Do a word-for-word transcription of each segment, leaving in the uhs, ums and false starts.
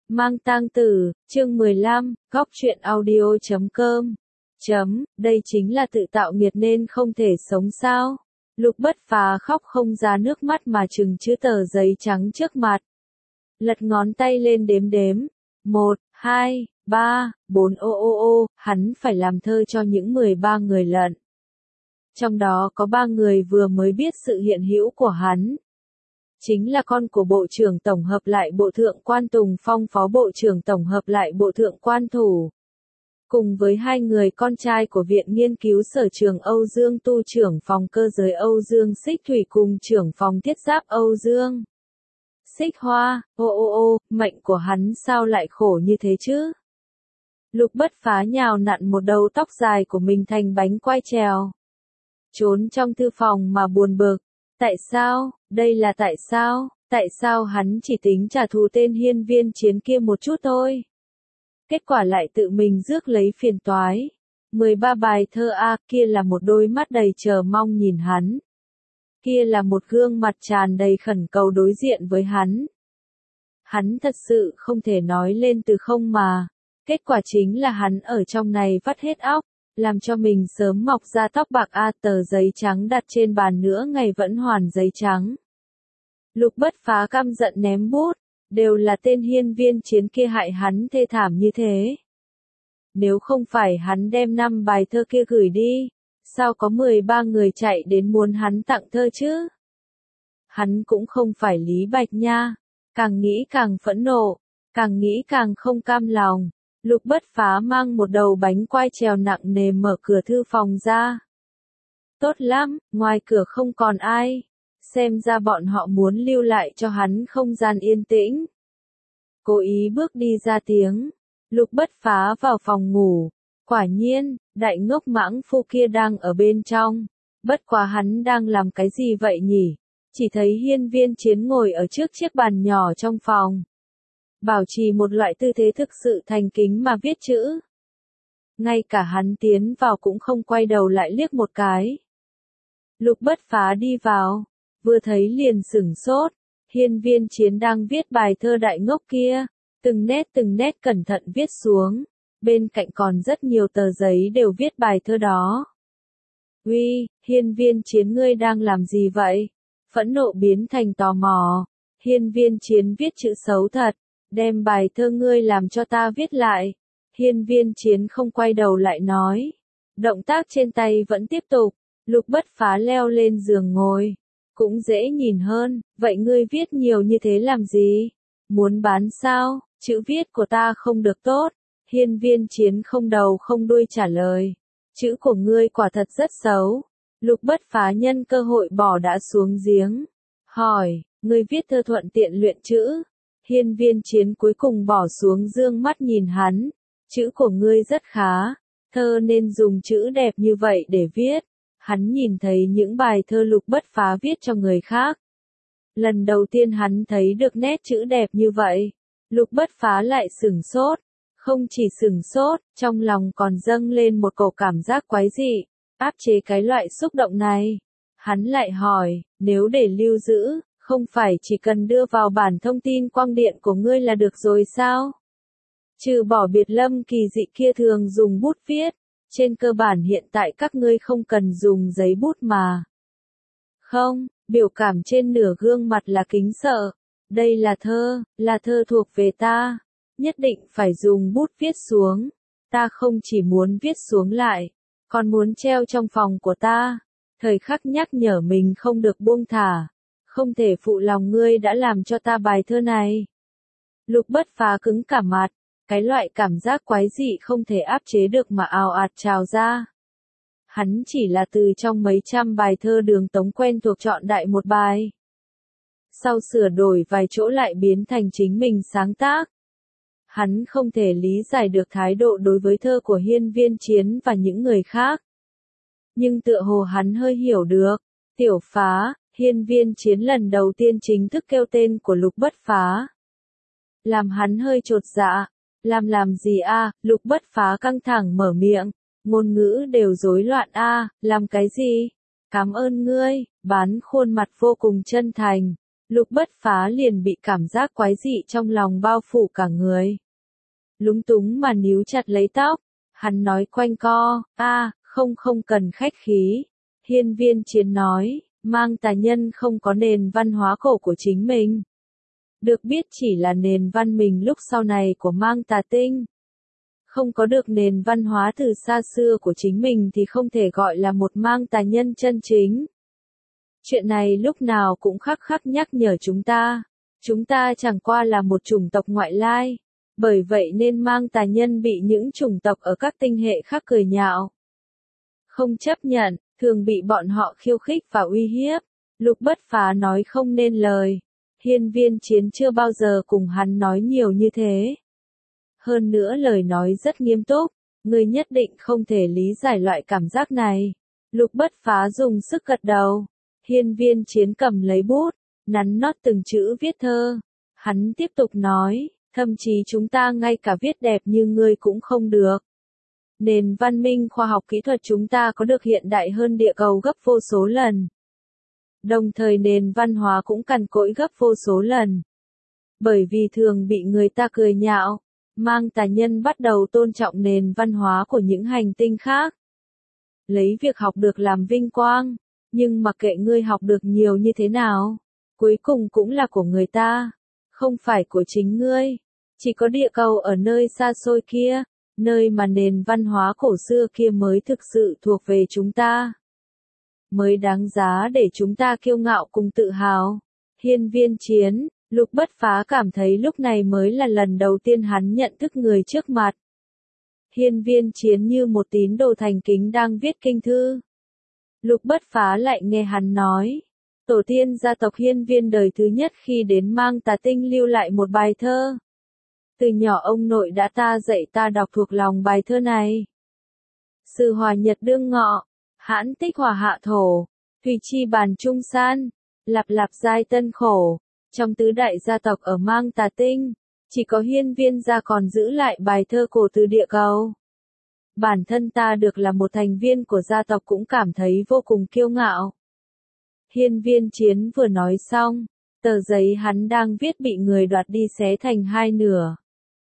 Mang tang tử, chương mười lăm, góc truyện audio chấm com. Chấm, đây chính là tự tạo nghiệt nên không thể sống sao? Lục Bất Phá khóc không ra nước mắt mà chừng chữ tờ giấy trắng trước mặt. Lật ngón tay lên đếm đếm. Một, hai, ba, bốn ô ô ô, hắn phải làm thơ cho những mười ba người lận. Trong đó có ba người vừa mới biết sự hiện hữu của hắn. Chính là con của Bộ trưởng Tổng hợp lại Bộ Thượng quan Tùng Phong, Phó Bộ trưởng Tổng hợp lại Bộ Thượng quan Thủ. Cùng với hai người con trai của Viện Nghiên cứu Sở trường Âu Dương Tu trưởng phòng cơ giới Âu Dương Xích Thủy cùng trưởng phòng thiết giáp Âu Dương Xích Hoa. Ô ô ô, mệnh của hắn sao lại khổ như thế chứ? Lục Bất Phá nhào nặn một đầu tóc dài của mình thành bánh quai trèo. Trốn trong thư phòng mà buồn bực. Tại sao, đây là tại sao, tại sao hắn chỉ tính trả thù tên Hiên Viên Chiến kia một chút thôi. Kết quả lại tự mình rước lấy phiền toái. mười ba bài thơ A, kia là một đôi mắt đầy chờ mong nhìn hắn. Kia là một gương mặt tràn đầy khẩn cầu đối diện với hắn. Hắn thật sự không thể nói lên từ không mà. Kết quả chính là hắn ở trong này vắt hết óc. Làm cho mình sớm mọc ra tóc bạc. A, tờ giấy trắng đặt trên bàn nữa ngày vẫn hoàn giấy trắng. Lục Bất Phá căm giận ném bút, đều là tên Hiên Viên Chiến kia hại hắn thê thảm như thế. Nếu không phải hắn đem năm bài thơ kia gửi đi, sao có mười ba người chạy đến muốn hắn tặng thơ chứ? Hắn cũng không phải Lý Bạch nha, càng nghĩ càng phẫn nộ, càng nghĩ càng không cam lòng. Lục Bất Phá mang một đầu bánh quai trèo nặng nề mở cửa thư phòng ra. Tốt lắm, ngoài cửa không còn ai. Xem ra bọn họ muốn lưu lại cho hắn không gian yên tĩnh. Cố ý bước đi ra tiếng. Lục Bất Phá vào phòng ngủ. Quả nhiên, đại ngốc mãng phu kia đang ở bên trong. Bất quá hắn đang làm cái gì vậy nhỉ? Chỉ thấy Hiên Viên Chiến ngồi ở trước chiếc bàn nhỏ trong phòng. Bảo trì một loại tư thế thực sự thành kính mà viết chữ. Ngay cả hắn tiến vào cũng không quay đầu lại liếc một cái. Lục Bất Phá đi vào, vừa thấy liền sửng sốt. Hiên Viên Chiến đang viết bài thơ đại ngốc kia, từng nét từng nét cẩn thận viết xuống. Bên cạnh còn rất nhiều tờ giấy đều viết bài thơ đó. Uy, Hiên Viên Chiến ngươi đang làm gì vậy? Phẫn nộ biến thành tò mò. Hiên Viên Chiến viết chữ xấu thật. Đem bài thơ ngươi làm cho ta viết lại. Hiên Viên Chiến không quay đầu lại nói. Động tác trên tay vẫn tiếp tục. Lục Bất Phá leo lên giường ngồi. Cũng dễ nhìn hơn. Vậy ngươi viết nhiều như thế làm gì? Muốn bán sao? Chữ viết của ta không được tốt. Hiên Viên Chiến không đầu không đuôi trả lời. Chữ của ngươi quả thật rất xấu. Lục Bất Phá nhân cơ hội bỏ đã xuống giếng. Hỏi, ngươi viết thơ thuận tiện luyện chữ? Hiên Viên Chiến cuối cùng bỏ xuống dương mắt nhìn hắn. Chữ của ngươi rất khá. Thơ nên dùng chữ đẹp như vậy để viết. Hắn nhìn thấy những bài thơ Lục Bất Phá viết cho người khác. Lần đầu tiên hắn thấy được nét chữ đẹp như vậy. Lục Bất Phá lại sửng sốt. Không chỉ sửng sốt, trong lòng còn dâng lên một cổ cảm giác quái dị. Áp chế cái loại xúc động này. Hắn lại hỏi, nếu để lưu giữ, không phải chỉ cần đưa vào bản thông tin quang điện của ngươi là được rồi sao? Trừ bỏ Biệt Lâm kỳ dị kia thường dùng bút viết, trên cơ bản hiện tại các ngươi không cần dùng giấy bút mà. Không, biểu cảm trên nửa gương mặt là kính sợ. Đây là thơ, là thơ thuộc về ta. Nhất định phải dùng bút viết xuống. Ta không chỉ muốn viết xuống lại, còn muốn treo trong phòng của ta. Thời khắc nhắc nhở mình không được buông thả. Không thể phụ lòng ngươi đã làm cho ta bài thơ này. Lục Bất Phá cứng cả mặt, cái loại cảm giác quái dị không thể áp chế được mà ào ạt trào ra. Hắn chỉ là từ trong mấy trăm bài thơ Đường Tống quen thuộc chọn đại một bài. Sau sửa đổi vài chỗ lại biến thành chính mình sáng tác. Hắn không thể lý giải được thái độ đối với thơ của Hiên Viên Chiến và những người khác. Nhưng tựa hồ hắn hơi hiểu được. Tiểu Phá, Hiên Viên Chiến lần đầu tiên chính thức kêu tên của Lục Bất Phá. Làm hắn hơi chột dạ. Làm làm gì a? Lục Bất Phá căng thẳng mở miệng. Ngôn ngữ đều rối loạn a. Làm cái gì? Cảm ơn ngươi. Bán khuôn mặt vô cùng chân thành. Lục Bất Phá liền bị cảm giác quái dị trong lòng bao phủ cả người. Lúng túng mà níu chặt lấy tóc, hắn nói quanh co, a, không không cần khách khí. Hiên Viên Chiến nói, Mang Tà Nhân không có nền văn hóa cổ của chính mình. Được biết chỉ là nền văn mình lúc sau này của Mang Tà Tinh. Không có được nền văn hóa từ xa xưa của chính mình thì không thể gọi là một Mang Tà Nhân chân chính. Chuyện này lúc nào cũng khắc khắc nhắc nhở chúng ta. Chúng ta chẳng qua là một chủng tộc ngoại lai. Bởi vậy nên Mang Tà Nhân bị những chủng tộc ở các tinh hệ khác cười nhạo. Không chấp nhận, thường bị bọn họ khiêu khích và uy hiếp. Lục Bất Phá nói không nên lời. Hiên Viên Chiến chưa bao giờ cùng hắn nói nhiều như thế. Hơn nữa lời nói rất nghiêm túc, ngươi nhất định không thể lý giải loại cảm giác này. Lục Bất Phá dùng sức gật đầu. Hiên Viên Chiến cầm lấy bút, nắn nót từng chữ viết thơ. Hắn tiếp tục nói, thậm chí chúng ta ngay cả viết đẹp như ngươi cũng không được. Nền văn minh khoa học kỹ thuật chúng ta có được hiện đại hơn địa cầu gấp vô số lần. Đồng thời nền văn hóa cũng cằn cỗi gấp vô số lần. Bởi vì thường bị người ta cười nhạo, Mang Tà Nhân bắt đầu tôn trọng nền văn hóa của những hành tinh khác. Lấy việc học được làm vinh quang, nhưng mặc kệ ngươi học được nhiều như thế nào, cuối cùng cũng là của người ta, không phải của chính ngươi. Chỉ có địa cầu ở nơi xa xôi kia, nơi mà nền văn hóa cổ xưa kia mới thực sự thuộc về chúng ta. Mới đáng giá để chúng ta kiêu ngạo cùng tự hào. Hiên Viên Chiến, Lục Bất Phá cảm thấy lúc này mới là lần đầu tiên hắn nhận thức người trước mặt. Hiên Viên Chiến như một tín đồ thành kính đang viết kinh thư. Lục Bất Phá lại nghe hắn nói, tổ tiên gia tộc Hiên Viên đời thứ nhất khi đến Mang Tà Tinh lưu lại một bài thơ. Từ nhỏ ông nội đã ta dạy ta đọc thuộc lòng bài thơ này. Sự hòa nhật đương ngọ, hãn tích hòa hạ thổ, thủy chi bàn trung san, lạp lạp giai tân khổ. Trong tứ đại gia tộc ở Mang Tà Tinh, chỉ có Hiên Viên gia còn giữ lại bài thơ cổ từ địa cầu. Bản thân ta được là một thành viên của gia tộc cũng cảm thấy vô cùng kiêu ngạo. Hiên Viên Chiến vừa nói xong, tờ giấy hắn đang viết bị người đoạt đi xé thành hai nửa.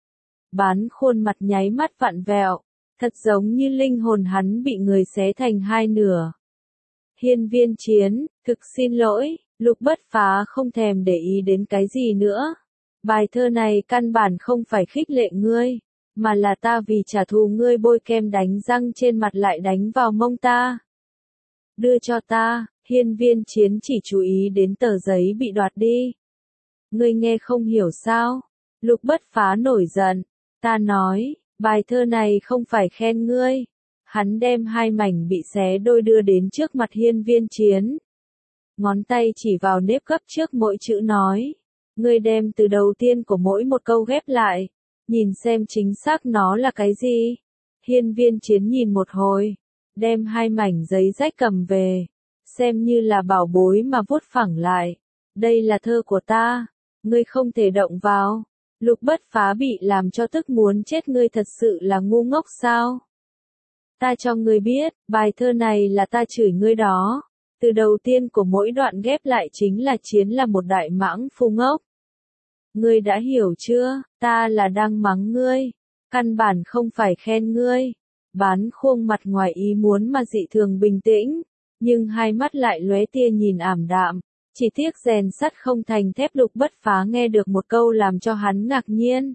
Bán khuôn mặt nháy mắt vặn vẹo, thật giống như linh hồn hắn bị người xé thành hai nửa. Hiên Viên Chiến, thực xin lỗi, Lục Bất Phá không thèm để ý đến cái gì nữa. Bài thơ này căn bản không phải khích lệ ngươi, mà là ta vì trả thù ngươi bôi kem đánh răng trên mặt lại đánh vào mông ta. Đưa cho ta. Hiên Viên Chiến chỉ chú ý đến tờ giấy bị đoạt đi. Ngươi nghe không hiểu sao? Lục Bất Phá nổi giận. Ta nói, bài thơ này không phải khen ngươi. Hắn đem hai mảnh bị xé đôi đưa đến trước mặt Hiên Viên Chiến. Ngón tay chỉ vào nếp gấp trước mỗi chữ nói. Ngươi đem từ đầu tiên của mỗi một câu ghép lại. Nhìn xem chính xác nó là cái gì. Hiên Viên Chiến nhìn một hồi. Đem hai mảnh giấy rách cầm về. Xem như là bảo bối mà vuốt phẳng lại. Đây là thơ của ta. Ngươi không thể động vào. Lục Bất Phá bị làm cho tức muốn chết, ngươi thật sự là ngu ngốc sao? Ta cho ngươi biết, bài thơ này là ta chửi ngươi đó. Từ đầu tiên của mỗi đoạn ghép lại chính là Chiến là một đại mãng phu ngốc. Ngươi đã hiểu chưa? Ta là đang mắng ngươi. Căn bản không phải khen ngươi. Bán khuôn mặt ngoài ý muốn mà dị thường bình tĩnh. Nhưng hai mắt lại lóe tia nhìn ảm đạm. Chỉ tiếc rèn sắt không thành thép. Lục Bất Phá nghe được một câu làm cho hắn ngạc nhiên.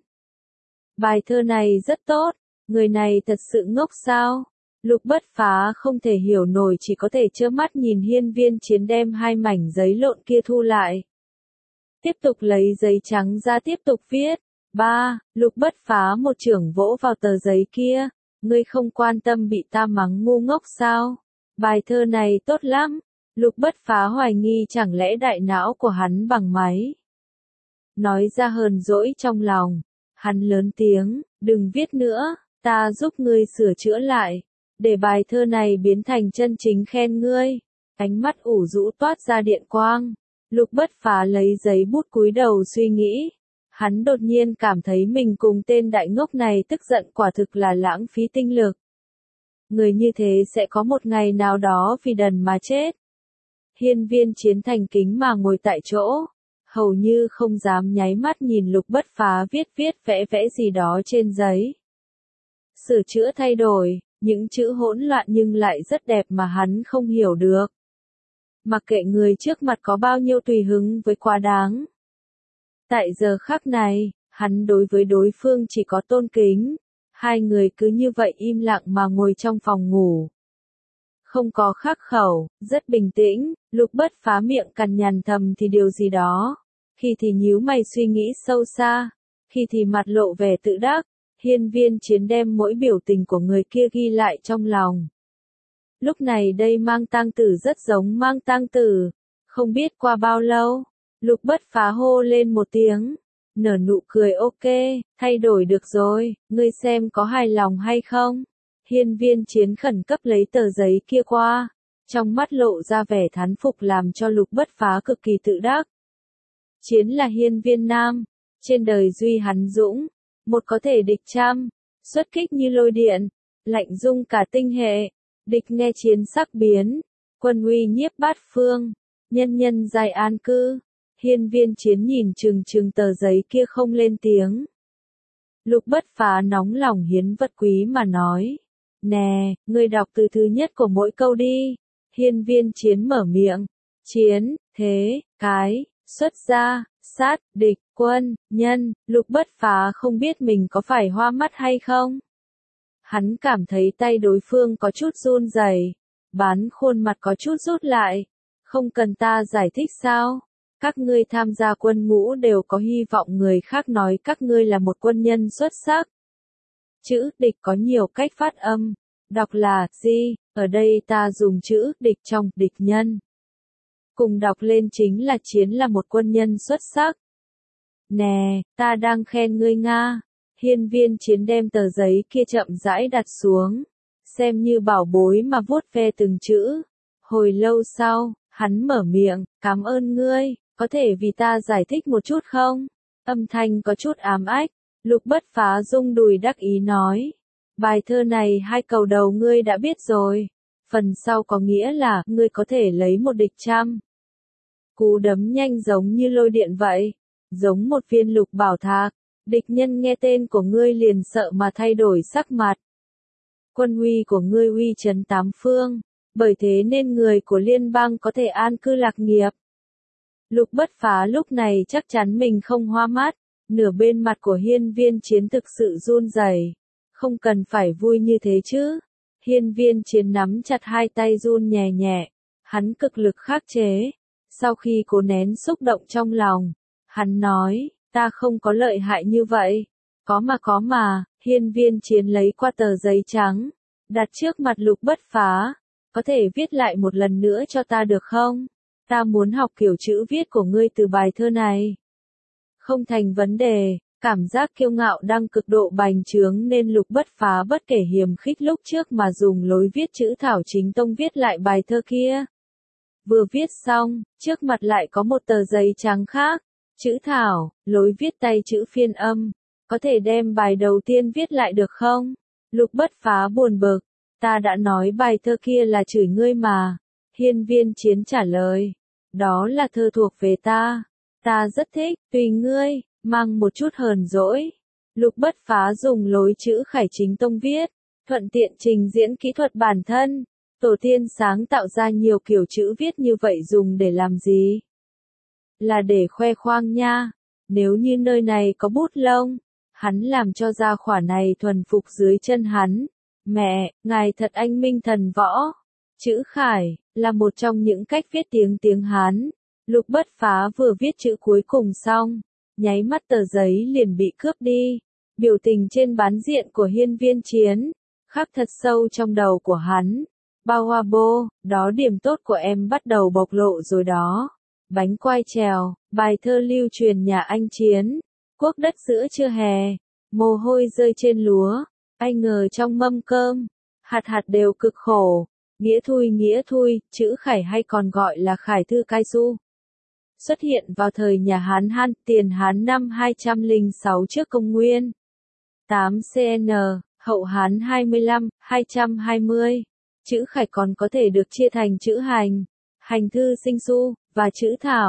Bài thơ này rất tốt. Người này thật sự ngốc sao? Lục Bất Phá không thể hiểu nổi, chỉ có thể trơ mắt nhìn Hiên Viên Chiến đem hai mảnh giấy lộn kia thu lại. Tiếp tục lấy giấy trắng ra tiếp tục viết. Ba, Lục Bất Phá một chưởng vỗ vào tờ giấy kia. Ngươi không quan tâm bị ta mắng ngu ngốc sao? Bài thơ này tốt lắm. Lục Bất Phá hoài nghi chẳng lẽ đại não của hắn bằng máy. Nói ra hờn dỗi trong lòng. Hắn lớn tiếng, đừng viết nữa, ta giúp ngươi sửa chữa lại. Để bài thơ này biến thành chân chính khen ngươi. Ánh mắt ủ rũ toát ra điện quang. Lục Bất Phá lấy giấy bút cúi đầu suy nghĩ. Hắn đột nhiên cảm thấy mình cùng tên đại ngốc này tức giận, quả thực là lãng phí tinh lực. Người như thế sẽ có một ngày nào đó vì đần mà chết. Hiên Viên Chiến thành kính mà ngồi tại chỗ. hầu như không dám nháy mắt nhìn Lục Bất Phá viết viết vẽ vẽ gì đó trên giấy. Sửa chữa thay đổi, những chữ hỗn loạn nhưng lại rất đẹp mà hắn không hiểu được. Mặc kệ người trước mặt có bao nhiêu tùy hứng với quá đáng. Tại giờ khắc này, hắn đối với đối phương chỉ có tôn kính. Hai người cứ như vậy im lặng mà ngồi trong phòng ngủ. Không có khắc khẩu, rất bình tĩnh, Lục Bất Phá miệng cằn nhằn thầm thì điều gì đó. Khi thì nhíu mày suy nghĩ sâu xa, khi thì mặt lộ vẻ tự đắc. Hiên Viên Chiến đem mỗi biểu tình của người kia ghi lại trong lòng. Lúc này đây Mang Tang Tử rất giống Mang Tang Tử. Không biết qua bao lâu, Lục Bất Phá hô lên một tiếng. Nở nụ cười ok, thay đổi được rồi, ngươi xem có hài lòng hay không? Hiên Viên Chiến khẩn cấp lấy tờ giấy kia qua. Trong mắt lộ ra vẻ thán phục làm cho Lục Bất Phá cực kỳ tự đắc. Chiến là hiên viên nam. Trên đời duy hắn dũng. Một có thể địch trăm. Xuất kích như lôi điện. Lạnh rung cả tinh hệ. Địch nghe chiến sắc biến. Quân uy nhiếp bát phương. Nhân nhân dài an cư. Hiên Viên Chiến nhìn chừng chừng tờ giấy kia không lên tiếng. Lục Bất Phá nóng lòng hiến vật quý mà nói. Nè, ngươi đọc từ thứ nhất của mỗi câu đi. Hiên Viên Chiến mở miệng. Chiến, thế, cái, xuất gia, sát, địch, quân, nhân. Lục Bất Phá không biết mình có phải hoa mắt hay không. Hắn cảm thấy tay đối phương có chút run rẩy, bán khuôn mặt có chút rút lại. Không cần ta giải thích sao? Các ngươi tham gia quân ngũ đều có hy vọng người khác nói các ngươi là một quân nhân xuất sắc. Chữ địch có nhiều cách phát âm. Đọc là gì, ở đây ta dùng chữ địch trong địch nhân. Cùng đọc lên chính là chiến là một quân nhân xuất sắc. Nè, ta đang khen ngươi Nga. Hiên Viên Chiến đem tờ giấy kia chậm rãi đặt xuống. Xem như bảo bối mà vuốt ve từng chữ. Hồi lâu sau, hắn mở miệng, cảm ơn ngươi, có thể vì ta giải thích một chút không? Âm thanh có chút ám ách. Lục Bất Phá rung đùi đắc ý nói. Bài thơ này hai câu đầu ngươi đã biết rồi. Phần sau có nghĩa là, ngươi có thể lấy một địch trăm. Cú đấm nhanh giống như lôi điện vậy. Giống một viên lục bảo thạch. Địch nhân nghe tên của ngươi liền sợ mà thay đổi sắc mặt. Quân uy của ngươi uy chấn tám phương. Bởi thế nên người của liên bang có thể an cư lạc nghiệp. Lục Bất Phá lúc này chắc chắn mình không hoa mắt. Nửa bên mặt của Hiên Viên Chiến thực sự run rẩy. Không cần phải vui như thế chứ. Hiên Viên Chiến nắm chặt hai tay run nhẹ nhẹ. Hắn cực lực khắc chế. Sau khi cố nén xúc động trong lòng, hắn nói, ta không có lợi hại như vậy. Có mà có mà. Hiên Viên Chiến lấy qua tờ giấy trắng, đặt trước mặt Lục Bất Phá. Có thể viết lại một lần nữa cho ta được không? Ta muốn học kiểu chữ viết của ngươi từ bài thơ này. Không thành vấn đề. Cảm giác kiêu ngạo đang cực độ bành trướng nên Lục Bất Phá bất kể hiềm khích lúc trước mà dùng lối viết chữ thảo chính tông viết lại bài thơ kia. Vừa viết xong, trước mặt lại có một tờ giấy trắng khác. Chữ thảo, lối viết tay chữ phiên âm. Có thể đem bài đầu tiên viết lại được không? Lục Bất Phá buồn bực. Ta đã nói bài thơ kia là chửi ngươi mà. Hiên Viên Chiến trả lời. Đó là thơ thuộc về ta. Ta rất thích, tùy ngươi. Mang một chút hờn dỗi. Lục Bất Phá dùng lối chữ khải chính tông viết. Thuận tiện trình diễn kỹ thuật bản thân. Tổ tiên sáng tạo ra nhiều kiểu chữ viết như vậy dùng để làm gì? Là để khoe khoang nha. Nếu như nơi này có bút lông, hắn làm cho ra khỏa này thuần phục dưới chân hắn. Mẹ, ngài thật anh minh thần võ. Chữ khải, là một trong những cách viết tiếng tiếng Hán. Lục Bất Phá vừa viết chữ cuối cùng xong. Nháy mắt tờ giấy liền bị cướp đi. Biểu tình trên bán diện của Hiên Viên Chiến. Khắc thật sâu trong đầu của hắn. Bao hoa bô, đó điểm tốt của em bắt đầu bộc lộ rồi đó. Bánh quai trèo, bài thơ lưu truyền nhà anh Chiến. Quốc đất giữa trưa hè. Mồ hôi rơi trên lúa. Ai ngờ trong mâm cơm. Hạt hạt đều cực khổ. Nghĩa thui nghĩa thui, chữ khải hay còn gọi là khải thư cai su. Xuất hiện vào thời nhà Hán Han, tiền Hán năm hai trăm lẻ sáu trước công nguyên. tám xê en, hậu Hán hai mươi lăm, hai trăm hai mươi. Chữ khải còn có thể được chia thành chữ hành, hành thư sinh su, và chữ thảo,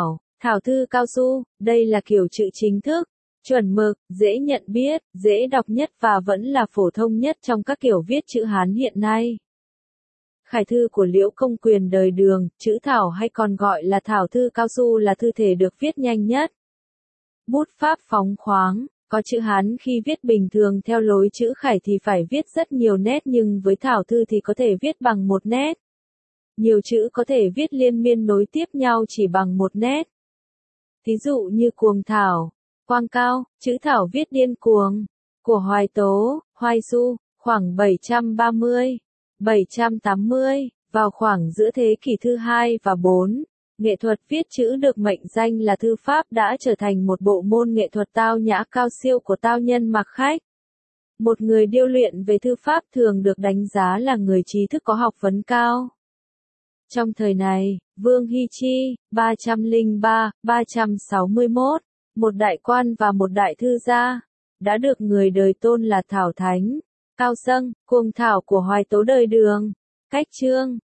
Thảo thư cao su, đây là kiểu chữ chính thức, chuẩn mực, dễ nhận biết, dễ đọc nhất và vẫn là phổ thông nhất trong các kiểu viết chữ Hán hiện nay. Khải thư của Liễu Công Quyền đời Đường, chữ thảo hay còn gọi là thảo thư cao su là thư thể được viết nhanh nhất. Bút pháp phóng khoáng, có chữ Hán khi viết bình thường theo lối chữ Khải thì phải viết rất nhiều nét nhưng với thảo thư thì có thể viết bằng một nét. Nhiều chữ có thể viết liên miên nối tiếp nhau chỉ bằng một nét. Thí dụ như cuồng thảo, quang cao, chữ thảo viết điên cuồng, của Hoài Tố, Hoài Du, khoảng bảy trăm ba mươi, bảy trăm tám mươi, vào khoảng giữa thế kỷ thứ hai và bốn. Nghệ thuật viết chữ được mệnh danh là thư pháp đã trở thành một bộ môn nghệ thuật tao nhã cao siêu của tao nhân mặc khách. Một người điêu luyện về thư pháp thường được đánh giá là người trí thức có học vấn cao. Trong thời này, Vương Hy Chi, ba trăm lẻ ba đến ba trăm sáu mươi mốt, một đại quan và một đại thư gia, đã được người đời tôn là Thảo Thánh. Cao Sâng, cuồng thảo của Hoài Tố đời Đường, Cách Chương,